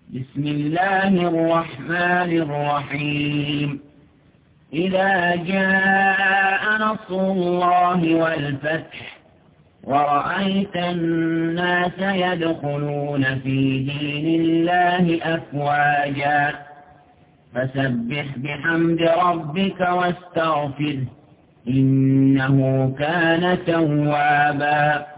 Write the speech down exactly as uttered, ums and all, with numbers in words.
بسم الله الرحمن الرحيم إذا جاء نصر الله والفتح ورأيت الناس يدخلون في دين الله أفواجا فسبح بحمد ربك واستغفره إنه كان توابا